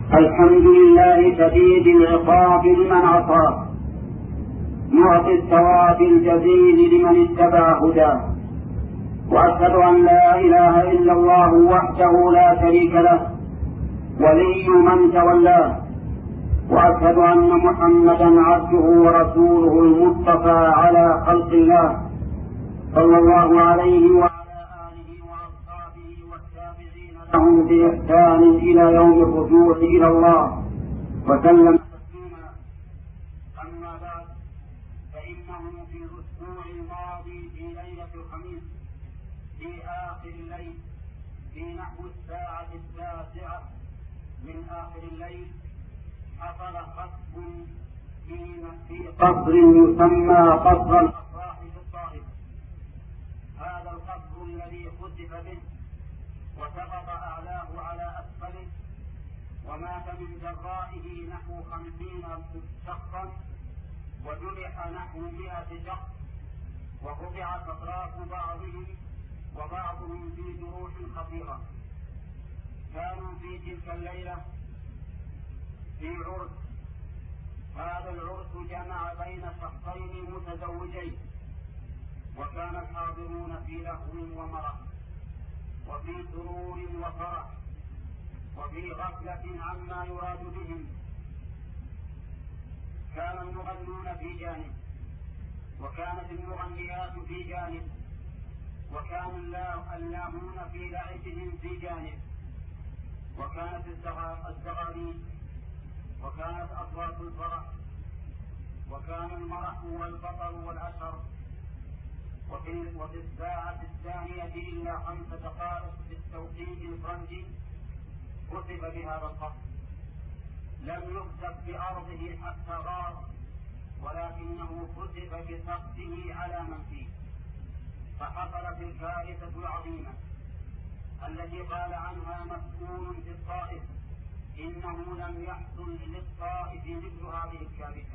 الحمد لله شديد العقاب لمن عصاه، معطي الثواب الجزيل لمن اتبع هداه، وأشهد أن لا إله إلا الله وحده لا شريك له ولي من تولاه، وأشهد أن محمدا عبده ورسوله المصطفى على خلق الله صلى الله عليه وعلى آله وأصحابه والتابعين لهم بإحسان إلى يوم الرجوع إلى الله وسلم تسليما. أما بعد، فإنه في الأسبوع الماضي في ليلة الخميس في آخر الليل في نحو الساعة 9 من آخر الليل حصل خطف في قصر يسمى قصر الأفراح في الطائف. هذا القصر الذي خسف به وسقط أعلاه على أسفله، ومات من جرائه نحو 50 شخصا، وجرح نحو 100 شخص، وقطعت أطراف وبعضهم في جروح خطيرة. كانوا في تلك الليلة في عرس. هذا العرس جمع بين شخصين متزوجين، وكان الحاضرون في لهو ومرح، وفي سرور وفرح، وفي غفلة عما يراد بهم. كان المغنون في جانب، وكانت المغنيات في جانب، وكان اللاهون في لعبهم في جانب، وكانت الزغاريد، وكانت أصوات الفرح، وكان المرح والبطر والعشر. وفي الساعة 2 إلا 5 دقائق بالتوقيت الفرنسي خسف بهذا القصر. لم يخسف بأرضه حتى غار، ولكنه خسف بسقفه على من فيه. فحصلت الكارثة العظيمة التي قال عنها مسؤول في الطائف إنه لم يحصل للطائف مثل هذه الكارثة.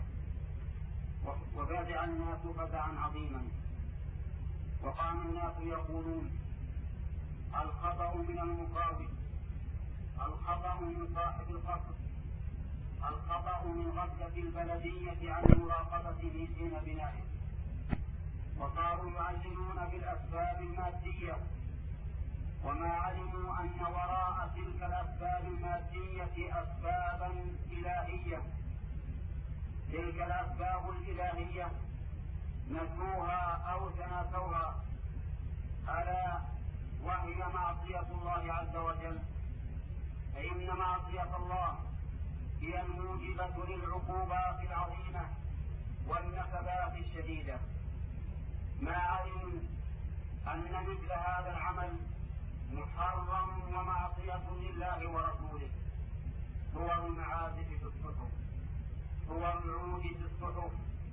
وفزع الناس فزعا عظيما، وقام الناس يقولون: الخطأ من المقاوم، الخطأ من صاحب القصر، الخطأ من غفلة البلدية عن مراقبته حين بنائه. وصاروا يعلمون بالأسباب المادية، وما علموا أن وراء تلك الأسباب المادية أسبابا إلهية. تلك الأسباب الإلهية نسوها أو تناسوها، ألا وهي معصية الله عز وجل. فإن معصية الله هي الموجبة للعقوبات العظيمة والنكبات الشديدة. ما علموا أن مثل هذا العمل محرم ومعصية لله ورسوله. صور المعازف في الصحف، صور العود في الصحف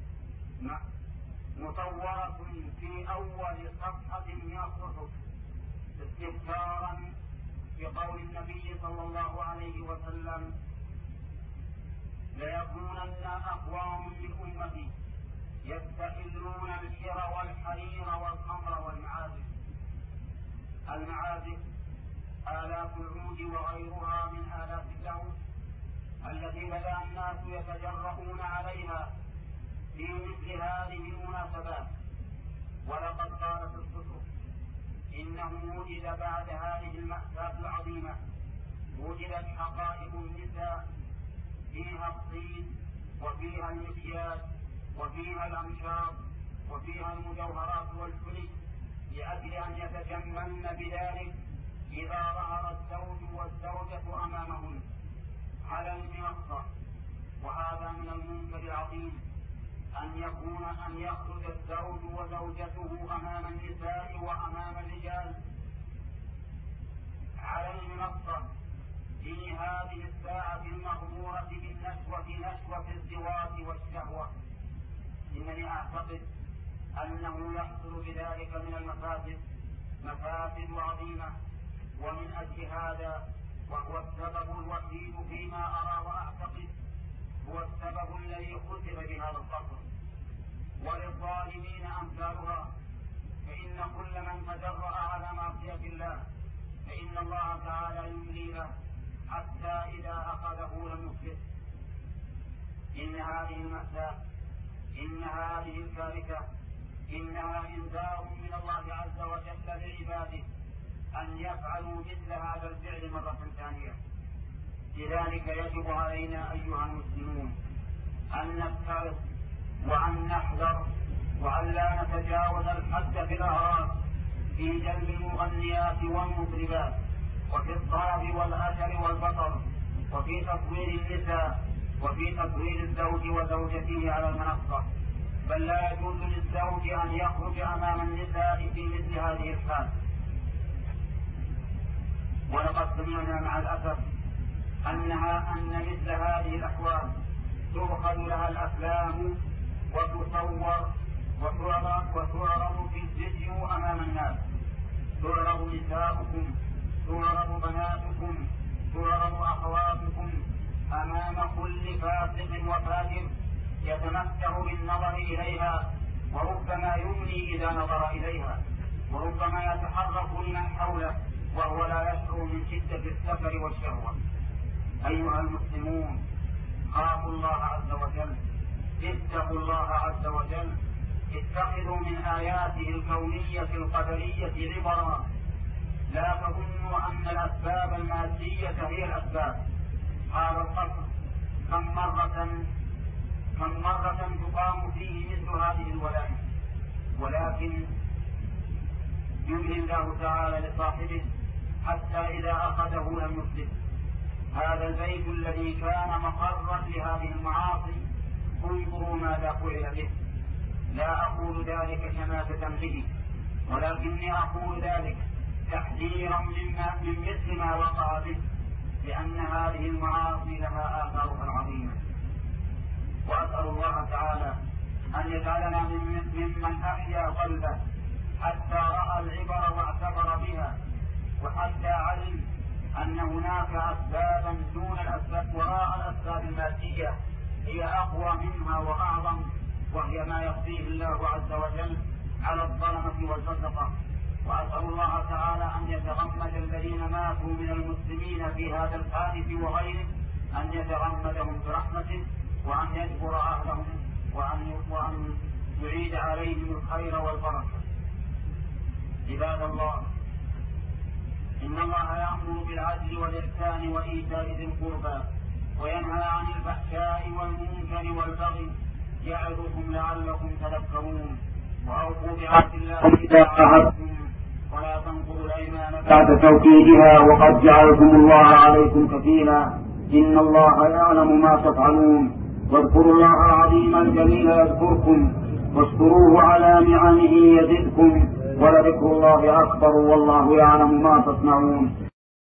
مصورة في أول صفحة من الصحف استذكارا بقول النبي صلى الله عليه وسلم: ليكونن أقوام من أمتي يستحلون الحر والحرير والخمر والمعازف. المعازف آلات العود وغيرها من آلات اللهو التي بدأ الناس يتجرؤون عليها في مثل هذه المناسبات. ولقد قالت الكتب إنه وجد بعد هذه المأساة العظيمة وجدت حقائب النساء فيها الطين وفيها المكياج وفيها الأنشاط وفيها المجوهرات والحلي، لأجل أن يتجملن بذلك إذا ظهر الزوج والزوجة أمامهن على المنصة. وهذا من المنكر العظيم أن يخرج الزوج وزوجته أمام النساء وأمام الرجال على المنصة في هذه الساعة المغمورة نشوة الزواج والشهوة. إنني أعتقد أنه يحصل بذلك من المفاسد مفاسد عظيمة. ومن أجل هذا، وهو السبب الوحيد فيما أرى وأعتقد، هو السبب الذي خسف بهذا القصر. وللظالمين أمثالها، فإن كل من تجرأ على معصية الله فإن الله تعالى يملي له حتى إذا أخذه إن هذه المأساة، إن هذه الكارثة، إنها إنذار من الله عز وجل لعباده أن يفعلوا مثل هذا الفعل مرة ثانية. لذلك يجب علينا أيها المسلمون أن نبتعد وأن نحذر وأن لا نتجاوز الحد في الأعراض، في جلب المغنيات والمطربات، وفي الضرب والأجل والبطر، وفي تصوير النساء، وفي تصوير الزوج وزوجته على المنصة. بل لا يجوز للزوج أن يخرج أمام النساء في مثل هذه الحال. ولقد سمعنا مع الأسف أن مثل هذه الأحوال تؤخذ لها الأفلام وتصور وتعرض في الفيديو أمام الناس. تعرض نساؤكم، تعرض بناتكم، تعرض أخواتكم أمام كل فاسق وفاجر يتمتع بالنظر إليها، وربما يمني إذا نظر إليها، وربما يتحرك لمن حوله وهو لا يشعر من شدة السفر والشهوة. أيها المسلمون، خافوا الله عز وجل، اتقوا الله عز وجل، اتخذوا من آياته الكونية القدرية عبرا. لا تظنوا أن الأسباب المادية هي الأسباب. هذا القصر كم مرة تقام فيه مثل هذه الولائم، ولكن يملي الله تعالى لصاحبه حتى إذا أخذه لم يفلت. هذا البيت الذي كان مقرا لهذه المعاصي انظروا ماذا فعل به. لا أقول ذلك شماتة به، ولكني أقول ذلك تحذيرا من مثل ما وقع به، لأن هذه المعاصي لها آثارها العظيمة. وأسأل الله تعالى أن يجعلنا ممن أحيا قلبه حتى رأى العبر واعتبر بها، وحتى علم أن هناك أسبابا دون الأسباب وراء الأسباب المادية هي أقوى منها وأعظم، وهي ما يقضيه الله عز وجل على الظلمة والفسقة. وأسأل الله تعالى أن يتغمد الذين ماتوا من المسلمين في هذا الحادث وغيره، أن يتغمدهم برحمته، وأن يجبر أهلهم، وأن يعيد عليهم الخير والبركة. عباد الله، إن الله يأمر بالعدل والإحسان وإيتاء ذي القربى، وينهى عن الفحشاء والمنكر والبغي، يعظكم لعلكم تذكرون. وأوفوا بعهد الله إذا عاهدتم، ولا تنقضوا الأيمان بعد توكيدها، وقد جعلكم الله عليكم كفيلا، إن الله يعلم ما تفعلون. واذكروا الله العظيم الجليل يذكركم، واشكروه على نعمه يزدكم، ولذكر الله أكبر، والله يعلم ما تصنعون.